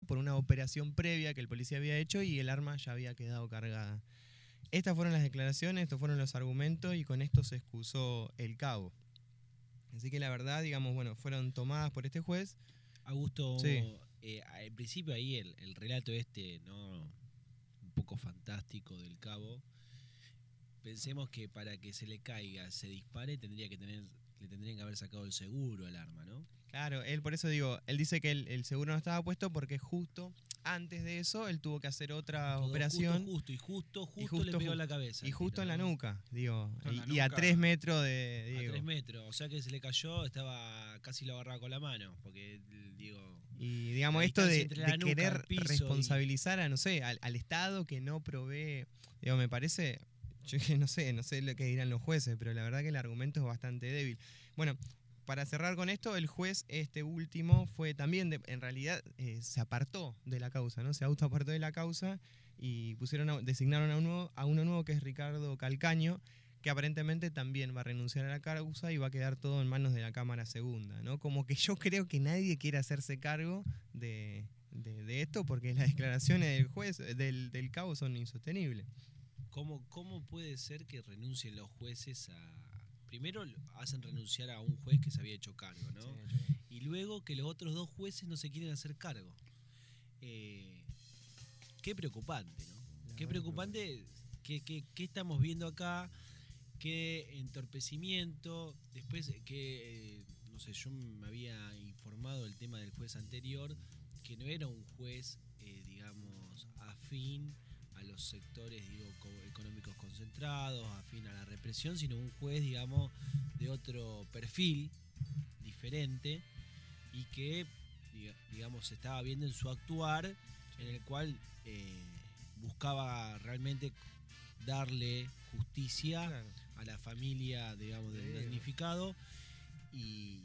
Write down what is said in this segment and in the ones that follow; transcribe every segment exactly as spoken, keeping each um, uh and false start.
por una operación previa que el policía había hecho y el arma ya había quedado cargada. Estas fueron las declaraciones, estos fueron los argumentos y con esto se excusó el cabo. Así que la verdad, digamos, bueno, fueron tomadas por este juez. Augusto, Sí. eh, en principio ahí el, el relato este, ¿no? Un poco fantástico del cabo. Pensemos que para que se le caiga, se dispare, tendría que tener, le tendrían que haber sacado el seguro al arma, ¿no? Claro, él por eso digo, él dice que el, el seguro no estaba puesto porque justo antes de eso él tuvo que hacer otra Todo operación. Justo, justo, y justo, justo, y justo le pegó ju- en la cabeza. Y justo tiro, en la ¿no? nuca, digo. En Y, la y a nuca. tres metros de. A Digo. tres metros, o sea que se le cayó, estaba casi lo agarraba con la mano, porque digo... Y digamos, la esto de, distancia entre la de nuca, querer el piso responsabilizar a, no sé, al, al Estado que no provee. Digo, me parece. Yo que no sé, no sé lo que dirán los jueces, pero la verdad que el argumento es bastante débil. Bueno, para cerrar con esto, el juez este último fue también, de, en realidad, eh, se apartó de la causa, ¿no? Se autoapartó de la causa y pusieron a- designaron a uno, a uno nuevo que es Ricardo Calcaño, que aparentemente también va a renunciar a la causa y va a quedar todo en manos de la Cámara Segunda, ¿no? Como que yo creo que nadie quiere hacerse cargo de, de, de esto porque las declaraciones del juez, del, del cabo, son insostenibles. ¿Cómo, ¿Cómo puede ser que renuncien los jueces a... Primero hacen renunciar a un juez que se había hecho cargo, ¿no? Sí, y luego que los otros dos jueces no se quieren hacer cargo. Eh, qué preocupante, ¿no? La Qué verdad, preocupante, ¿qué, qué, qué estamos viendo acá? Qué entorpecimiento. Después que, eh, no sé, yo me había informado del tema del juez anterior, que no era un juez, eh, digamos, afín a los sectores, digo, co- económicos concentrados, afín a la represión, sino un juez, digamos, de otro perfil, diferente, y que, diga- digamos, se estaba viendo en su actuar, en el cual eh, buscaba realmente darle justicia Claro. a la familia, digamos, del Sí. damnificado y,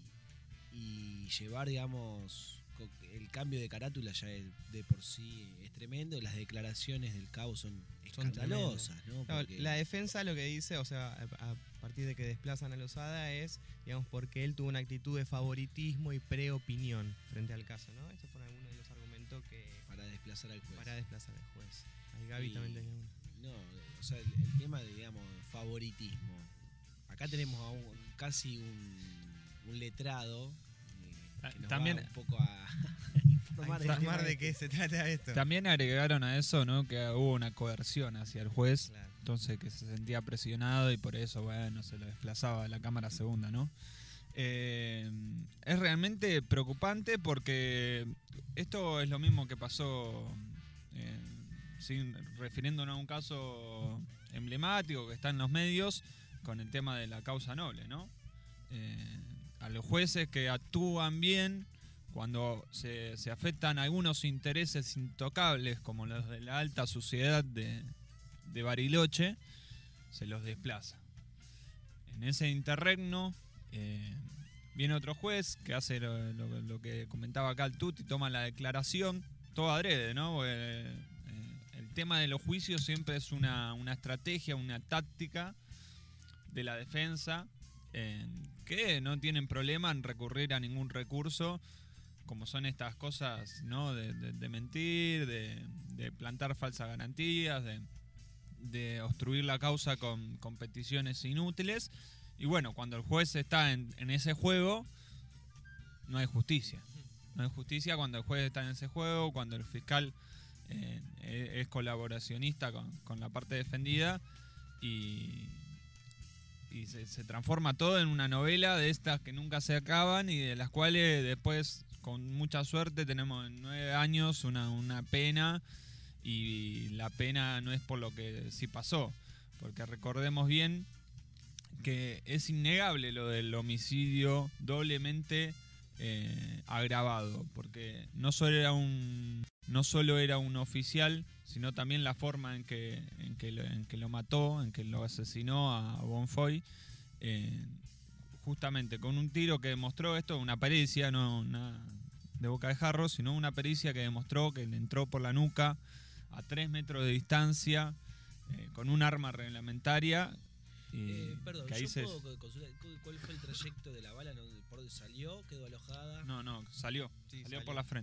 y llevar, digamos, co- el cambio de carátula ya de, de por sí es tremendo. Las declaraciones del cabo son Son escandalosas, ¿no? No, Porque- la defensa lo que dice, o sea, a, a partir de que desplazan a Lozada es, digamos, porque él tuvo una actitud de favoritismo y preopinión frente al caso, ¿no? Estos fueron algunos de los argumentos que para desplazar al juez. para desplazar al juez. Ahí Gaby Y- también tenía uno. No, o sea, el, el tema de, digamos, favoritismo. Acá tenemos a un, casi un, un letrado eh, que nos También- va un poco a informar, del Para tema informar de este. qué se trata esto. También agregaron a eso, ¿no? Que hubo una coerción hacia el juez, Claro. entonces que se sentía presionado y por eso, bueno, se lo desplazaba a la Cámara Segunda, ¿no? Eh, es realmente preocupante porque esto es lo mismo que pasó, eh, sin, refiriéndonos a un caso emblemático que está en los medios con el tema de la causa noble, ¿no? Eh, a los jueces que actúan bien cuando se, se afectan algunos intereses intocables como los de la alta sociedad de, de Bariloche, se los desplaza. En ese interregno eh, viene otro juez que hace lo, lo- lo que comentaba acá el Tuti, toma la declaración, todo adrede, ¿no? Porque, eh, el tema de los juicios siempre es una, una estrategia, una táctica de la defensa, eh, que no tienen problema en recurrir a ningún recurso, como son estas cosas, ¿no? De, de- de mentir, de, de plantar falsas garantías, de, de obstruir la causa con, con peticiones inútiles. Y bueno, cuando el juez está en, en ese juego, no hay justicia. No hay justicia cuando el juez está en ese juego, cuando el fiscal eh, es es colaboracionista con, con la parte defendida y, y se, se transforma todo en una novela de estas que nunca se acaban y de las cuales después, con mucha suerte, tenemos en nueve años una, una pena, y la pena no es por lo que sí pasó, porque recordemos bien que es innegable lo del homicidio doblemente eh, agravado, porque no solo era un no solo era un oficial, sino también la forma en que en que lo, en que lo mató, en que lo asesinó a Bonfoy, eh, justamente con un tiro que demostró esto, una pericia, no una de boca de jarro, sino una pericia que demostró que le entró por la nuca a tres metros de distancia, eh, con un arma reglamentaria. Y Eh, perdón, que ahí yo se- puedo consultar cu- cuál fue el trayecto de la bala, ¿no? ¿Por dónde salió? ¿Quedó alojada? No, no, salió. Sí, salió salió. por la frente.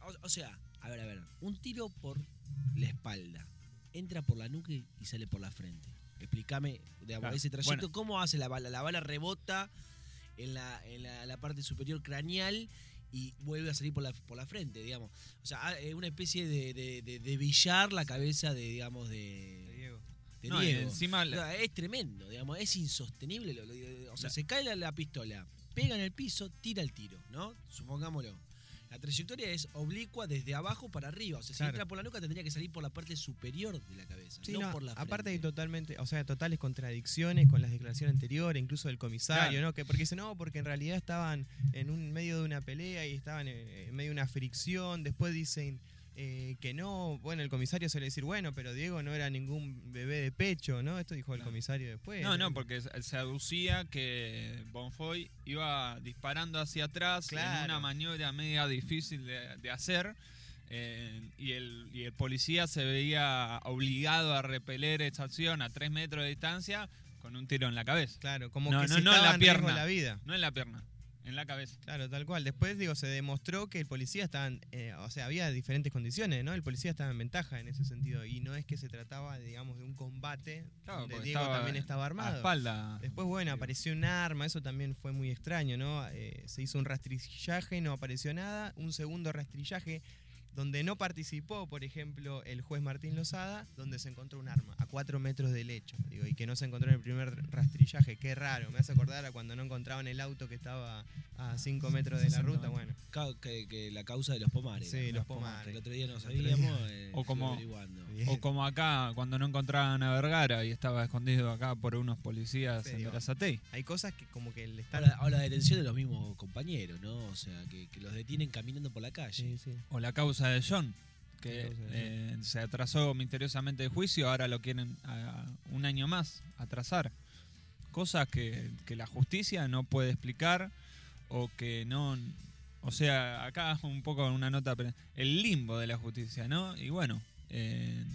O, o sea, a ver, a ver, un tiro por la espalda, entra por la nuca y sale por la frente. Explícame, digamos, Claro. ese trayecto, Bueno. ¿cómo hace la bala? La bala rebota en la, en la, la parte superior craneal y vuelve a salir por la, por la frente, digamos. O sea, es una especie de, de, de, de billar la cabeza de, digamos, de, De Diego. de No, y Diego. encima O la- sea, es tremendo, digamos, es insostenible. Lo, lo- o sea, La- se cae la, la pistola, pega en el piso, tira el tiro, ¿no? Supongámoslo. La trayectoria es oblicua desde abajo para arriba. O sea, si Claro. entra por la nuca tendría que salir por la parte superior de la cabeza, Sí, no, no, por la frente. aparte hay totalmente, o sea, totales contradicciones con las declaraciones anteriores, incluso del comisario, Claro. ¿no? Que porque dice, no, porque en realidad estaban en un medio de una pelea y estaban en, en medio de una fricción, después dicen eh, que no, bueno, el comisario suele decir, bueno, pero Diego no era ningún bebé de pecho, ¿no? Esto dijo el Claro. comisario después. No, no, porque se se aducía que Bonfoy iba disparando hacia atrás en Claro. una maniobra media difícil de, de hacer eh, y, el, y el policía se veía obligado a repeler esa acción a tres metros de distancia con un tiro en la cabeza. Claro, como No, que no, si no en estaba la en riesgo pierna. la vida. No en la pierna, en la cabeza. Claro, tal cual. Después, digo, se demostró que el policía estaba, en- eh, o sea, había diferentes condiciones, ¿no? El policía estaba en ventaja en ese sentido y no es que se trataba, digamos, de un combate Claro, donde porque Diego estaba también estaba A armado. espalda. Después, bueno, Diego. apareció un arma, eso también fue muy extraño, ¿no? Eh, se hizo un rastrillaje, no apareció nada. Un segundo rastrillaje donde no participó, por ejemplo, el juez Martín Lozada, donde se encontró un arma a cuatro metros del hecho, digo, y que no se encontró en el primer rastrillaje. Qué raro, me hace acordar a cuando no encontraban el auto que estaba a cinco metros de la ruta, bueno. Ca- Que, que la causa de los pomares. Sí, ¿no? los pomares. Que el otro día no El otro sabíamos. día. eh, O estuve como- averiguando. Bien. O como acá, cuando no encontraban a Vergara y estaba escondido acá por unos policías Sí, en digo, Verazatei. Hay cosas que como que le están... Ahora, ahora la detención de los mismos compañeros, ¿no? O sea, que, que los detienen caminando por la calle. Sí, sí. O la causa de John, La que causa de eh, se atrasó misteriosamente el juicio, ahora lo quieren a- un año más atrasar. Cosas que, que la justicia no puede explicar o que no... O sea, acá un poco una nota, pero el limbo de la justicia, ¿no? Y bueno, eh,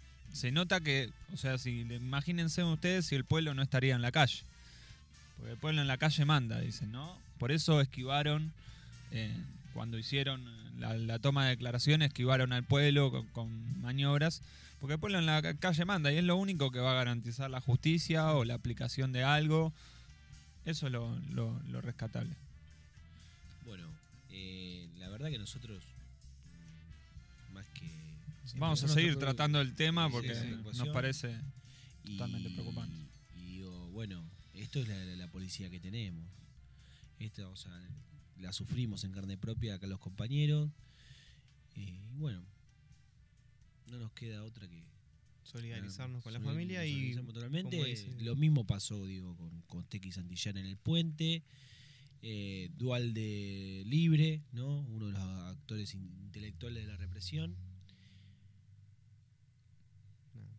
se nota que, o sea, si imagínense ustedes si el pueblo no estaría en la calle. Porque el pueblo en la calle manda, dicen, ¿no? Por eso esquivaron, eh, cuando hicieron la, la toma de declaraciones, esquivaron al pueblo con, con maniobras. Porque el pueblo en la ca- calle manda y es lo único que va a garantizar la justicia o la aplicación de algo. Eso es lo, lo, lo rescatable. Bueno, eh, la verdad que nosotros, mm, más que... Vamos a Nosotros seguir creo- tratando el tema sí, porque sí, nos preocupación. parece y- totalmente preocupante. Y digo, bueno, esto es la, la- la policía que tenemos. Esto, o sea, la sufrimos en carne propia acá los compañeros. Y bueno, no nos queda otra que Solidarizarnos con la Solidar- familia nos y solidarizamos totalmente. como dice- Lo mismo pasó, digo, con, con Tequi Santillán en el puente. Eh, Dualde libre, ¿no? Uno de los actores in- intelectuales de la represión. Nada.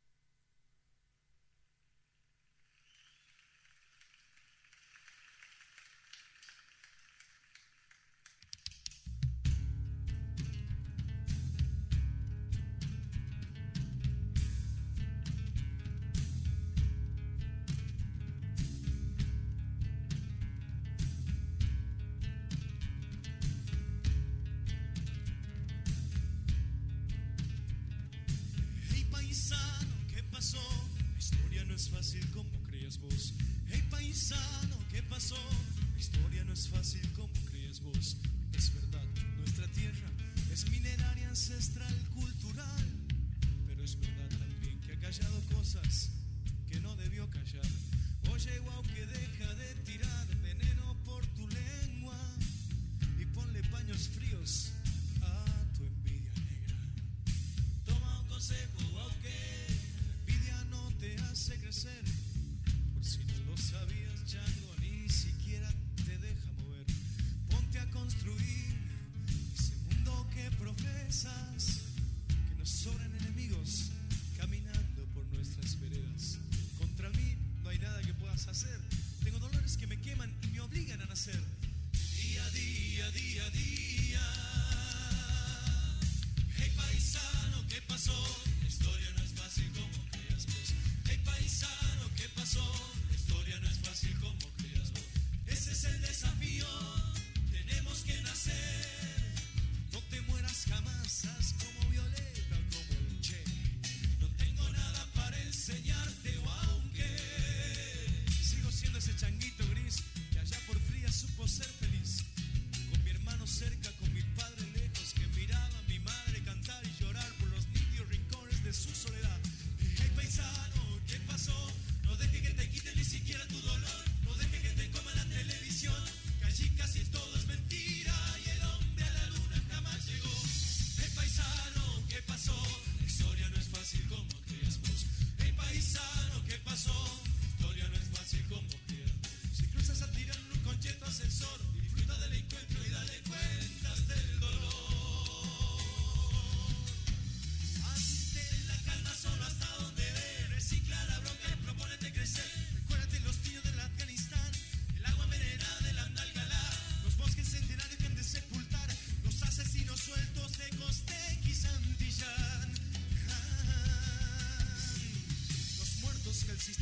Hey paisano, ¿qué pasó? La historia no es fácil como creías vos. Hey paisano, ¿qué pasó? La historia no es fácil como creías vos. Es verdad, nuestra tierra es mineraria, ancestral, cultural. Pero es verdad también que ha callado cosas que no debió callar. Oye, guau, que deja de tirar veneno por tu lengua y ponle paños fríos a tu envidia negra. Toma un consejo, aunque la envidia no te hace crecer. Por si no lo sabías, chango, ni siquiera te deja mover. Ponte a construir ese mundo que profesas. Que nos sobran enemigos caminando por nuestras veredas. Contra mí no hay nada que puedas hacer. Tengo dolores que me queman y me obligan a nacer. Día a día, día a día. Hey paisano, ¿qué pasó? La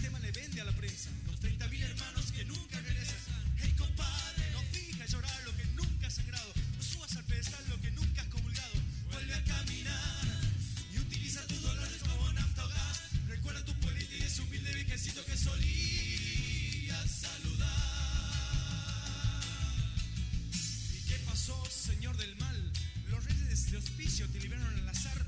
sistema le vende a la prensa. Los treinta mil hermanos que nunca regresan. Hey compadre, no finjas llorar lo que nunca has sangrado. No subas al pedestal lo que nunca has comulgado. Vuelve a caminar y utiliza tu dólar de pavo, nafta o gas. Recuerda tu política y ese humilde viejecito que solías saludar. ¿Y qué pasó, señor del mal? Los reyes de hospicio te libraron al azar.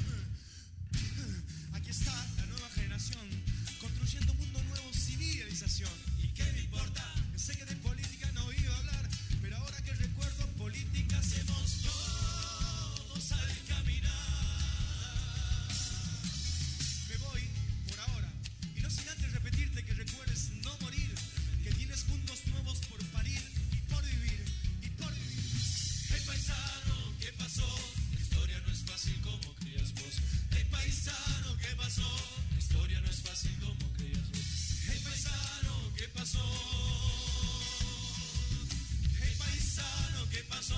Aquí está la nueva generación, construyendo un mundo nuevo sin idealización. ¿Y qué me importa? Sé que de política no he oído hablar, pero ahora que recuerdo política hacemos todos al caminar. Me voy por ahora, y no sin antes repetirte que recuerdes no morir, que tienes mundos nuevos por parir y por vivir, y por vivir. Hey paisano, ¿qué pasó? La historia no es fácil como creías vos. Hey paisano, ¿qué pasó? La historia no es fácil como creías vos. Hey paisano, ¿qué pasó? Hey paisano, ¿qué pasó?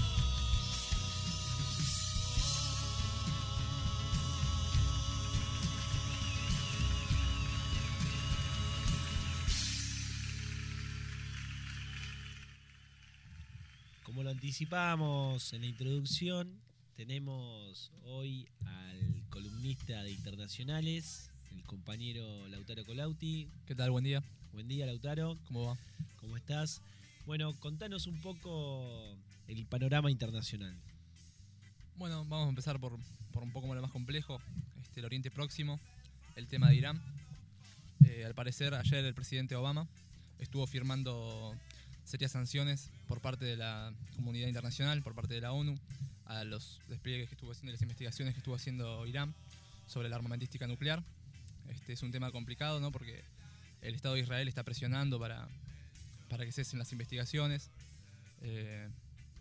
Como lo anticipamos en la introducción, tenemos hoy al columnista de Internacionales, el compañero Lautaro Colauti. ¿Qué tal? Buen día. Buen día, Lautaro. ¿Cómo va? ¿Cómo estás? Bueno, contanos un poco el panorama internacional. Bueno, vamos a empezar por, por un poco lo más complejo, este, el Oriente Próximo, el tema de Irán. Eh, al parecer, ayer el presidente Obama estuvo firmando serias sanciones por parte de la comunidad internacional, por parte de la ONU, a los despliegues que estuvo haciendo, las investigaciones que estuvo haciendo Irán sobre la armamentística nuclear. Este es un tema complicado, ¿no? Porque el Estado de Israel está presionando para, para que cesen las investigaciones. Eh,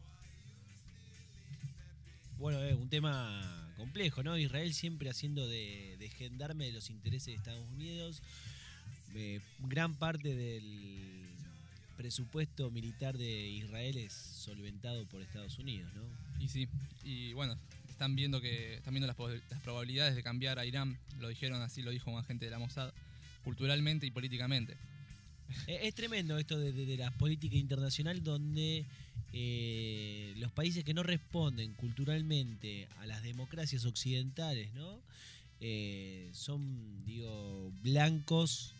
Bueno, es un tema complejo, ¿no? Israel siempre haciendo de, de gendarme de los intereses de Estados Unidos. Eh, gran parte del presupuesto militar de Israel es solventado por Estados Unidos, ¿no? Y sí, y bueno, están viendo que están viendo las, las probabilidades de cambiar a Irán, lo dijeron así, lo dijo un agente de la Mossad, culturalmente y políticamente. Es, es tremendo esto de, de, de la política internacional donde eh, los países que no responden culturalmente a las democracias occidentales, ¿no? Eh, son, digo, blancos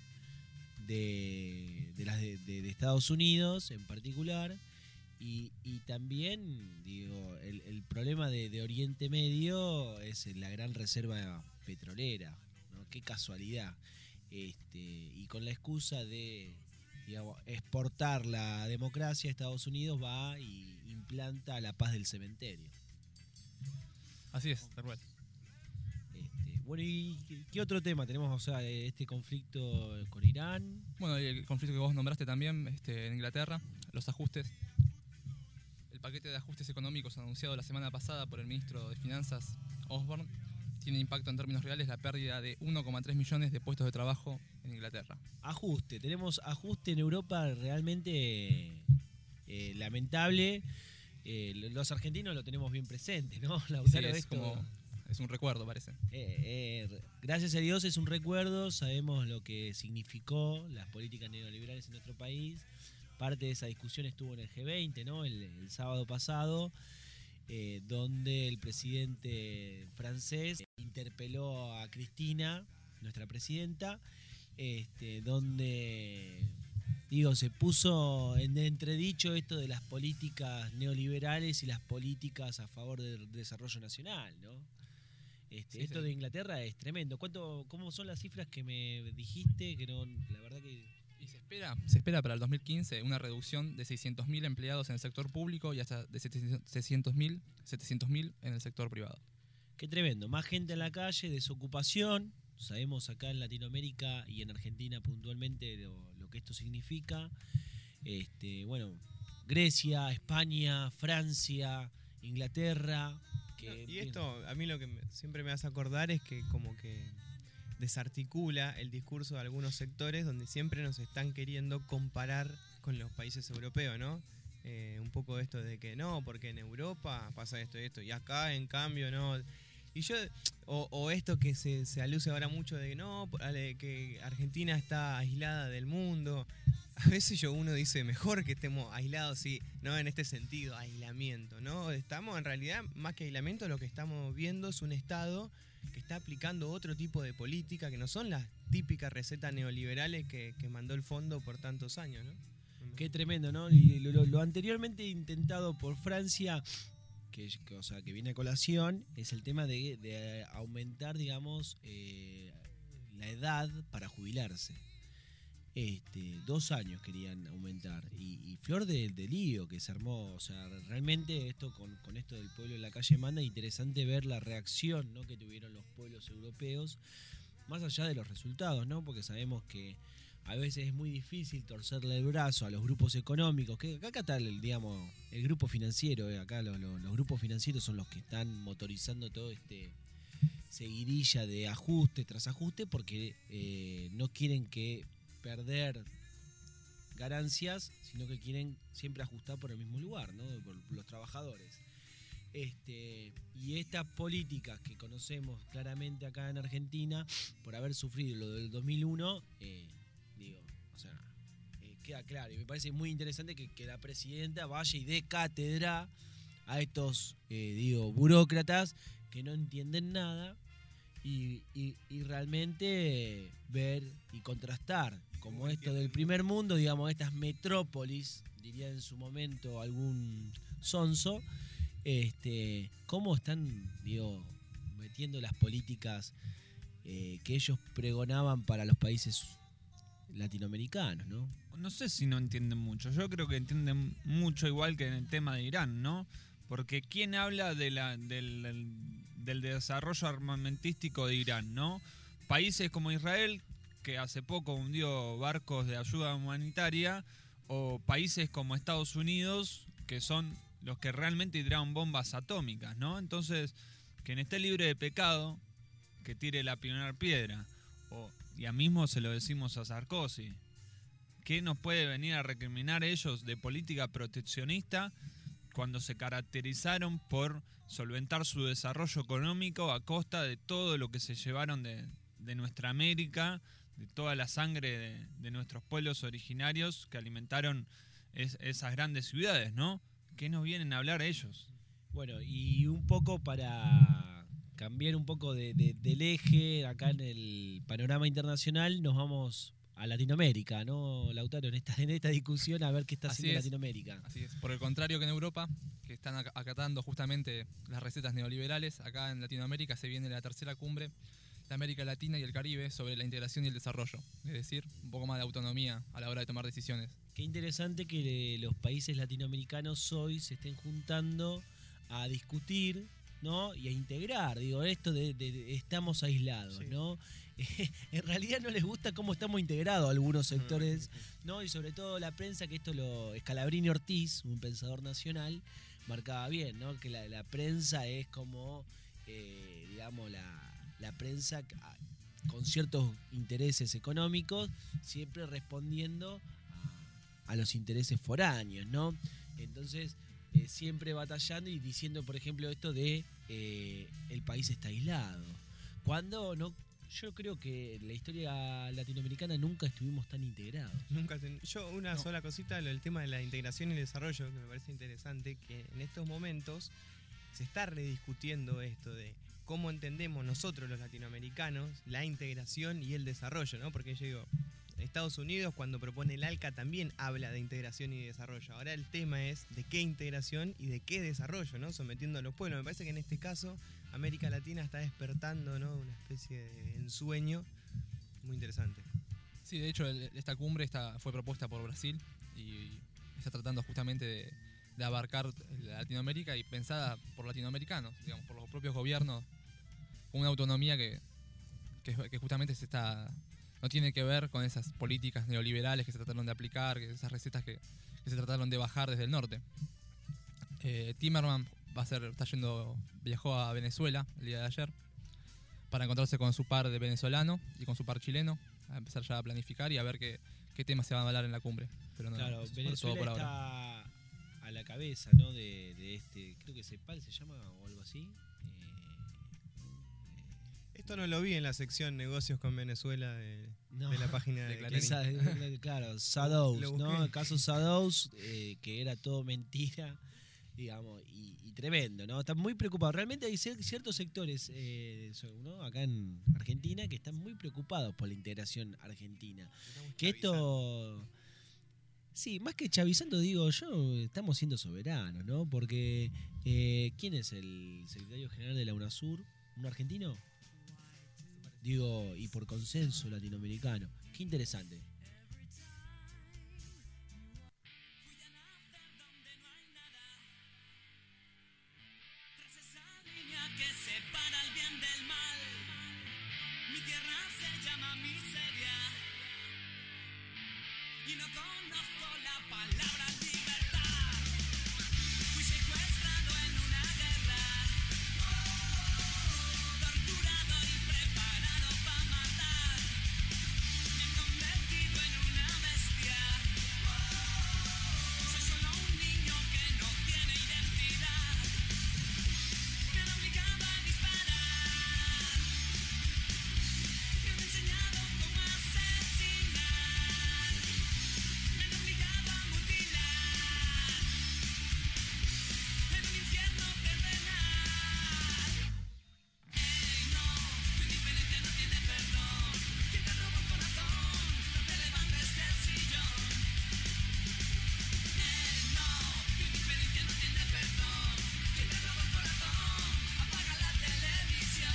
de, de, las de, de, de Estados Unidos en particular. Y, y también, digo, el, el problema de, de Oriente Medio es la gran reserva petrolera, ¿no? Qué casualidad. Este, y con la excusa de, digamos, exportar la democracia, Estados Unidos va y implanta la paz del cementerio. Así es, tal cual. Este, bueno, ¿y qué otro tema tenemos? O sea, este conflicto con Irán. Bueno, el conflicto que vos nombraste también, este, en Inglaterra, los ajustes. El paquete de ajustes económicos anunciado la semana pasada por el ministro de Finanzas, Osborne, tiene impacto en términos reales la pérdida de uno coma tres millones de puestos de trabajo en Inglaterra. Ajuste, tenemos ajuste en Europa realmente eh, lamentable. Eh, los argentinos lo tenemos bien presente, ¿no? Sí, es como es un recuerdo, parece. Eh, eh, gracias a Dios es un recuerdo, sabemos lo que significó las políticas neoliberales en nuestro país. Parte de esa discusión estuvo en el G veinte, ¿no? El, el sábado pasado, eh, donde el presidente francés interpeló a Cristina, nuestra presidenta, este, donde, digo, se puso en entredicho esto de las políticas neoliberales y las políticas a favor del desarrollo nacional, ¿no? Este, sí, esto sí. de Inglaterra es tremendo. ¿Cuánto, cómo son las cifras que me dijiste? Que no, la verdad que... Y se espera, se espera para el dos mil quince una reducción de seiscientos mil empleados en el sector público y hasta de setecientos mil en el sector privado. Qué tremendo, más gente en la calle, desocupación. Sabemos acá en Latinoamérica y en Argentina puntualmente lo, lo que esto significa. Este, bueno, Grecia, España, Francia, Inglaterra. Que, y esto, a mí lo que me, siempre me hace acordar es que como que desarticula el discurso de algunos sectores donde siempre nos están queriendo comparar con los países europeos, ¿no? Eh, un poco esto de que no, porque en Europa pasa esto y esto, y acá en cambio no. Y yo, o, o esto que se, se aluce ahora mucho de que no, que Argentina está aislada del mundo. A veces yo uno dice, mejor que estemos aislados, sí, no en este sentido, aislamiento, ¿no? Estamos en realidad, más que aislamiento, lo que estamos viendo es un Estado que está aplicando otro tipo de política, que no son las típicas recetas neoliberales que, que mandó el fondo por tantos años, ¿no? Qué tremendo, ¿no? Y lo, lo, lo anteriormente intentado por Francia, que, que, o sea, que viene a colación, es el tema de, de aumentar, digamos, eh, la edad para jubilarse. Este, dos años querían aumentar. Y, y flor de, de lío que se armó. O sea, realmente esto con, con esto del pueblo en la calle manda, interesante ver la reacción, ¿no?, que tuvieron los pueblos europeos, más allá de los resultados, ¿no? Porque sabemos que a veces es muy difícil torcerle el brazo a los grupos económicos, que acá está el, digamos, el grupo financiero, eh, acá los, los, los grupos financieros son los que están motorizando todo este seguidilla de ajuste tras ajuste, porque eh, no quieren que perder ganancias, sino que quieren siempre ajustar por el mismo lugar, ¿no?, por los trabajadores. Este, y estas políticas que conocemos claramente acá en Argentina, por haber sufrido lo del dos mil uno, eh, digo, o sea, eh, queda claro. Y me parece muy interesante que, que la presidenta vaya y dé cátedra a estos, eh, digo, burócratas que no entienden nada y, y, y realmente ver y contrastar como esto del primer mundo, digamos, estas metrópolis, diría en su momento algún sonso, este, cómo están, digo, metiendo las políticas eh, que ellos pregonaban para los países latinoamericanos, ¿no? No sé si no entienden mucho. Yo creo que entienden mucho, igual que en el tema de Irán, ¿no? Porque ¿quién habla de la, del, del, del desarrollo armamentístico de Irán, ¿no? Países como Israel, que hace poco hundió barcos de ayuda humanitaria, o países como Estados Unidos, que son los que realmente tiraron bombas atómicas, ¿no? Entonces, quien esté libre de pecado, que tire la primera piedra. O, ya mismo se lo decimos a Sarkozy. ¿Qué nos puede venir a recriminar ellos de política proteccionista cuando se caracterizaron por solventar su desarrollo económico a costa de todo lo que se llevaron de, de nuestra América, de toda la sangre de, de nuestros pueblos originarios que alimentaron es, esas grandes ciudades, ¿no? ¿Qué nos vienen a hablar ellos? Bueno, y un poco para cambiar un poco de, de, del eje acá en el panorama internacional, nos vamos a Latinoamérica, ¿no, Lautaro? En esta, en esta discusión, a ver qué está Así haciendo es. Latinoamérica. Así es. Por el contrario que en Europa, que están ac- acatando justamente las recetas neoliberales, acá en Latinoamérica se viene la tercera cumbre de América Latina y el Caribe sobre la integración y el desarrollo. Es decir, un poco más de autonomía a la hora de tomar decisiones. Qué interesante que los países latinoamericanos hoy se estén juntando a discutir, ¿no?, y a integrar, digo, esto de, de, de estamos aislados, Sí. ¿no? En realidad no les gusta cómo estamos integrados algunos sectores, ¿no? Y sobre todo la prensa, que esto lo Scalabrini Ortiz, un pensador nacional, marcaba bien, ¿no? Que la, la prensa es como, eh, digamos, la, la prensa con ciertos intereses económicos, siempre respondiendo a, a los intereses foráneos, ¿no? Entonces, eh, siempre batallando y diciendo, por ejemplo, esto de eh, el país está aislado. Cuando no, yo creo que en la historia latinoamericana nunca estuvimos tan integrados. Nunca ten- Yo una No. sola cosita, lo del tema de la integración y el desarrollo, que me parece interesante, que en estos momentos se está rediscutiendo esto de cómo entendemos nosotros los latinoamericanos la integración y el desarrollo, ¿no? Porque yo digo, Estados Unidos cuando propone el ALCA también habla de integración y desarrollo. Ahora el tema es de qué integración y de qué desarrollo, ¿no? Sometiendo a los pueblos. Me parece que en este caso América Latina está despertando, ¿no?, una especie de ensueño muy interesante. Sí, de hecho, el- esta cumbre está, fue propuesta por Brasil y está tratando justamente de, de abarcar Latinoamérica y pensada por latinoamericanos, digamos, por los propios gobiernos, con una autonomía que, que, que justamente se está no tiene que ver con esas políticas neoliberales que se trataron de aplicar, que esas recetas que, que se trataron de bajar desde el norte. Eh, Timerman va a ser, está yendo, viajó a Venezuela el día de ayer para encontrarse con su par de venezolano y con su par chileno, a empezar ya a planificar y a ver qué, qué temas se van a hablar en la cumbre. Pero no, Claro, eso es por- Venezuela todo por ahora. está a la cabeza, ¿no? De, de este, creo que CEPAL se llama o algo así. Eh, Esto no lo vi en la sección negocios con Venezuela de, No. de la página de, De Clarín. Clarín. Esa- claro, Shadows, Lo ¿no? busqué. El caso Shadows, eh, que era todo mentira, digamos, y, y tremendo, ¿no? Están muy preocupados. Realmente hay cier- ciertos sectores, eh, so- ¿no? Acá en Argentina, que están muy preocupados por la integración argentina. Que esto... Sí, más que chavizando, digo yo, estamos siendo soberanos, ¿no? Porque, eh, ¿quién es el secretario general de la UNASUR? ¿Un argentino? Digo, y por consenso latinoamericano. Qué interesante. Tras esa línea que separa el bien del mal, mi tierra se llama miseria y no conozco la palabra libertad. Fui secuestrado en una guerra, torturado y preparado para matar. Me han convertido en una bestia. Soy solo un niño que no tiene identidad. Me han obligado a disparar. Me han enseñado cómo asesinar. Me han obligado a mutilar. En un infierno terrenal. Ey, no, tu indiferencia no tiene perdón. Quien te roba el corazón, no te levantes del sillón. Ey, no, tu indiferencia no tiene perdón. Quien te roba el corazón, apaga la televisión.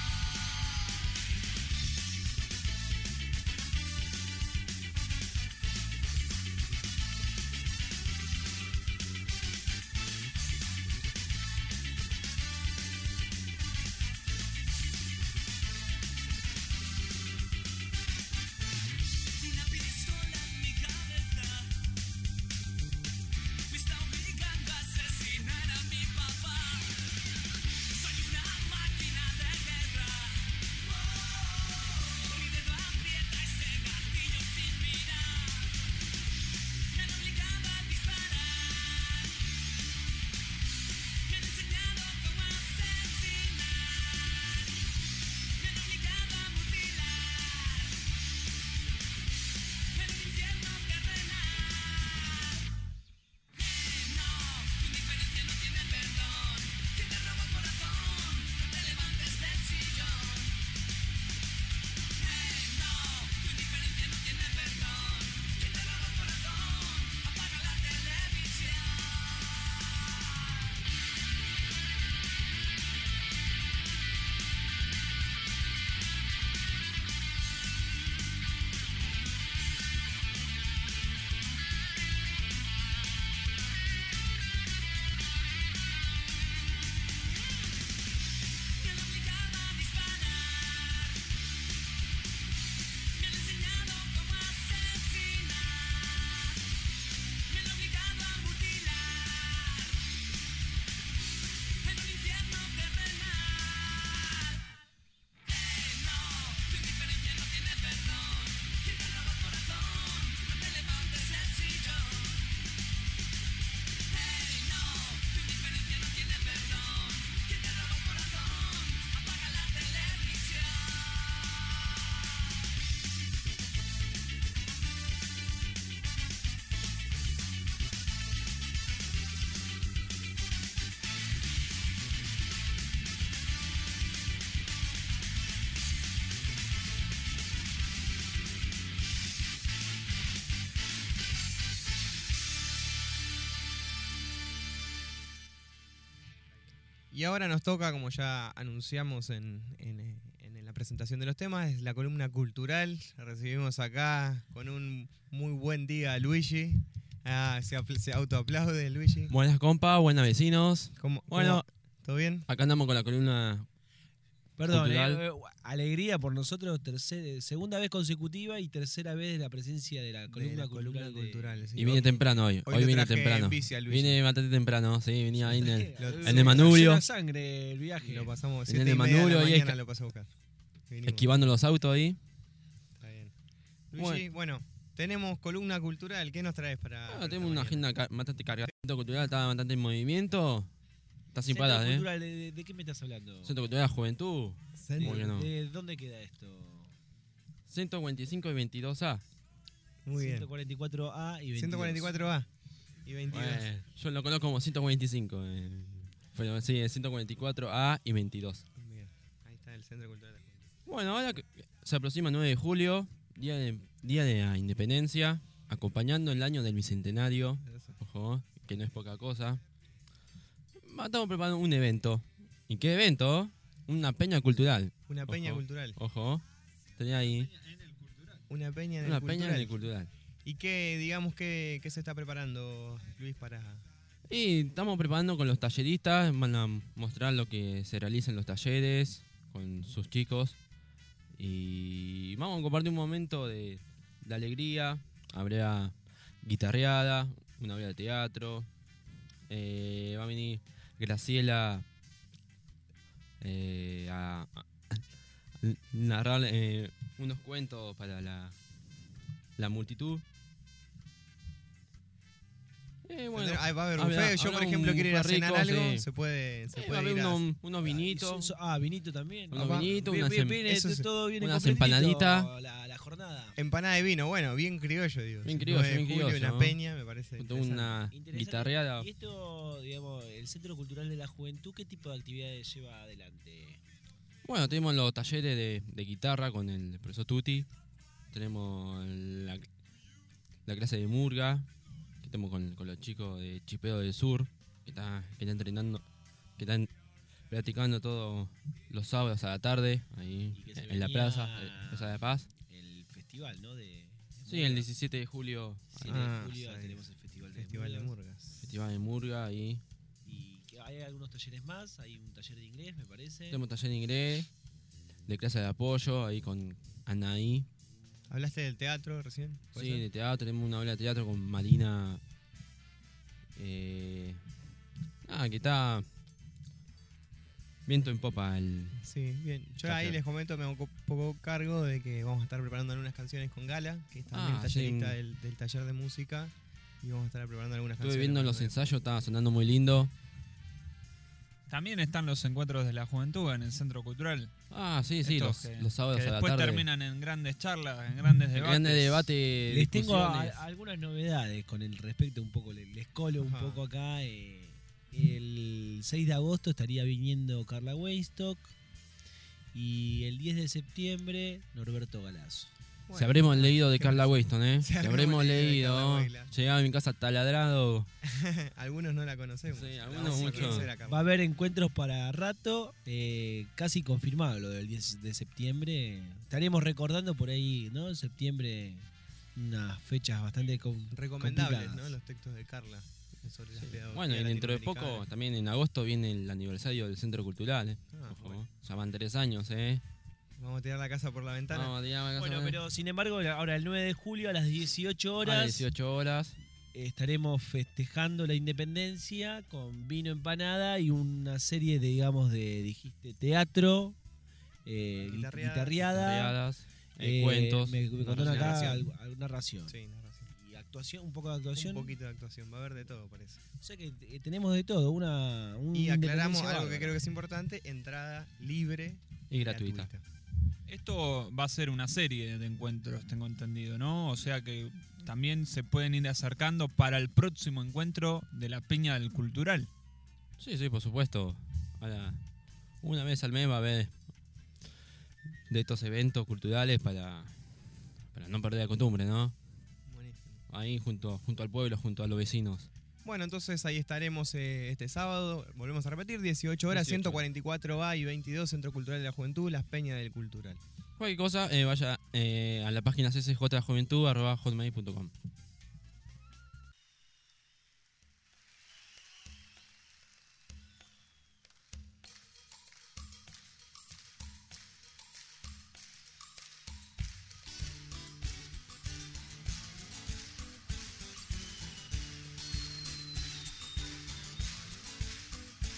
Una pistola en mi cabeza me está obligando a asesinar a mi papá. Soy una máquina de guerra. Mi dedo aprieta ese gatillo sin mirar. Me han obligado a disparar. Me han enseñado cómo asesinar. Me han obligado a mutilar. En un infierno terrenal. Hey, no, tu indiferencia no tiene perdón. Quien te roba el corazón, no te levantes del sillón. Hey, no, tu indiferencia no tiene perdón. Quien te roba el corazón, apaga la televisión. Me han obligado a disparar. Me han enseñado cómo asesinar. Me han obligado a mutilar. En un infierno terrenal. Hey, no, tu indiferencia no tiene perdón. Quien te roba el corazón, no te levantes del sillón. Hey, no, tu indiferencia no tiene perdón. Quien te roba el corazón, apaga la televisión. Y ahora nos toca, como ya anunciamos en, en, eh, en la presentación de los temas, es la columna cultural. Recibimos acá con un muy buen día a Luigi. Ah, se, apl- se autoaplaude Luigi. Buenas compa, buenas vecinos. ¿Cómo- Bueno. cómo- ¿Todo bien? Acá andamos con la columna. Perdón, Cultural. eh, eh, alegría por nosotros, tercera, segunda vez consecutiva y tercera vez la presencia de la De columna la cultural. columna de- cultural, sí. Y vine temprano hoy. Hoy Hoy, lo vine traje temprano. en bici a Luigi. Vine bastante temprano, sí, venía ahí en el, Lo- Eh, en el manubrio, llena sangre el viaje. Lo pasamos En el siete y media de la manubrio y mañana, esca- lo pasé a buscar. Vinimos. esquivando los autos ahí. Está bien. Luigi, bueno, tenemos columna cultural. ¿Qué nos traes para.? Ah, para tenemos esta una mañana? agenda ca- bastante cargada. Centro cultural está bastante en movimiento. Está sin Centro parar, ¿eh? cultural, ¿de, de qué me estás hablando? Centro cultural de la juventud. serio? ¿Cómo que no? ¿De dónde queda esto? ciento cuarenta y cinco y veintidós A. Muy bien. ciento cuarenta y cuatro A y veintidós. ciento cuarenta y cuatro A y veintidós. Bueno, yo lo conozco como ciento cuarenta y cinco. Eh. Pero sí, es ciento cuarenta y cuatro A y veintidós. Bien. Ahí está el Centro Cultural de la Juventud. Bueno, ahora que se aproxima el nueve de julio, día de, día de la independencia, acompañando el año del bicentenario. Eso. Ojo, que no es poca cosa. Estamos preparando un evento. ¿Y qué evento? Una peña cultural. Una peña Ojo. cultural. Ojo, tenía ahí Una peña en una el peña cultural. en el cultural. ¿Y qué, digamos, qué, qué se está preparando, Luis, para...? Y estamos preparando con los talleristas, van a mostrar lo que se realiza en los talleres con sus chicos. Y vamos a compartir un momento de, de alegría. Habrá guitarreada, una obra de teatro. Eh, va a venir Graciela eh, a, a narrar eh, unos cuentos para la, la multitud. Eh, bueno, Ah, va a haber habrá- buffet. Yo, habrá por ejemplo, un quiero ir a buffet cenar rico, algo. sí. Se puede, se eh, va a puede haber ir a... unos, unos vinitos. So- so- Ah, vinito también. Unos va- vinitos, Bien, unas, bien, em- viene, eso es- todo viene unas completito, empanaditas. La, la jornada. Empanada de vino, bueno, bien criollo, digo. Bien nueve criollo, de bien julio, criollo, una ¿no? peña, me parece junto a interesante. una Interesante. guitarreada. Y esto, digamos, el Centro Cultural de la Juventud, ¿qué tipo de actividades lleva adelante? Bueno, tenemos los talleres de, de guitarra con el profesor Tuti. Tenemos la, la clase de murga, que tenemos con, con los chicos de Chipeo del Sur, que están que está entrenando, que están practicando todos los sábados a la tarde, ahí Y que se en la venía plaza, eh, Plaza de Paz. El festival, ¿no? De, Sí, el diecisiete de julio, siete Ah, de julio sí. tenemos el Festival de Festival de Murgas. Murgas. festival de murga, ahí Y que hay algunos talleres más, hay un taller de inglés, me parece. tenemos taller de inglés, de clase de apoyo, ahí con Anaí. ¿Hablaste del teatro recién? ¿Puede Sí, ser? de teatro, tenemos una obra de teatro con Marina. Eh, ah, que está viento en popa el. Sí, bien. Yo Taller. ahí les comento, me hago un poco cargo de que vamos a estar preparando algunas canciones con Gala, que es también Ah, tallerista sí. del, del taller de música, y vamos a estar preparando algunas Estuve canciones. viendo para los poner. ensayos, estaba sonando muy lindo. También están los encuentros de la juventud en el Centro Cultural. Ah, sí, sí, Estos los, que- los sábados que a la después tarde. terminan en grandes charlas, en grandes El debates. grande debate. Les tengo a- discusiones. a- algunas novedades con el respecto un poco, les, les colo un Ajá. poco acá. eh, el seis de agosto estaría viniendo Carla Weinstock y el diez de septiembre Norberto Galazo. Bueno, Se habremos ah, leído de qué Carla bueno. Weston, ¿eh? Se Se habremos habremos leído de Carla leído. Weila. Llegaba a mi casa taladrado. Algunos no la conocemos. Sí, La algunos vamos a mucho. conocer a Carla. Va a haber encuentros para rato, eh, casi confirmado lo del diez de septiembre. Estaríamos recordando por ahí, ¿no? En septiembre, unas fechas bastante com- Recomendables, complicadas. ¿no? Los textos de Carla sobre la Sí. pedagogía Bueno, y dentro de poco, latinoamericana. también en agosto, viene el aniversario del Centro Cultural. ¿eh? Ah, Ojo, bueno. ya van tres años, ¿eh? Vamos a tirar la casa por la ventana. Vamos a tirar la casa, Bueno, ¿eh? pero sin embargo, ahora el nueve de julio a las dieciocho A las horas dieciocho horas. estaremos festejando la independencia con vino, empanada y una serie de, digamos, de, dijiste, teatro, eh, Guitarreadas. guitarreada, Tareadas, eh, cuentos. me, me contaron acá narración. algo- alguna narración. Sí, narración. Y actuación, un poco de actuación. Un poquito de actuación, va a haber de todo, parece. O sea que eh, tenemos de todo, una un Y aclaramos independencia algo que bárbara. creo que es importante, entrada libre Y gratuita. Esto va a ser una serie de encuentros, tengo entendido, ¿no? O sea que también se pueden ir acercando para el próximo encuentro de la Peña del Cultural. Sí, sí, por supuesto. Ahora, una vez al mes va a haber de estos eventos culturales para, para no perder la costumbre, ¿no? Buenísimo. Ahí junto, junto al pueblo, junto a los vecinos. Bueno, entonces ahí estaremos eh, este sábado. Volvemos a repetir, dieciocho horas, dieciocho. ciento cuarenta y cuatro A y veintidós, Centro Cultural de la Juventud, Las Peñas del Cultural. Cualquier cosa, eh, vaya eh, a la página c c j juventud arroba hotmail punto com.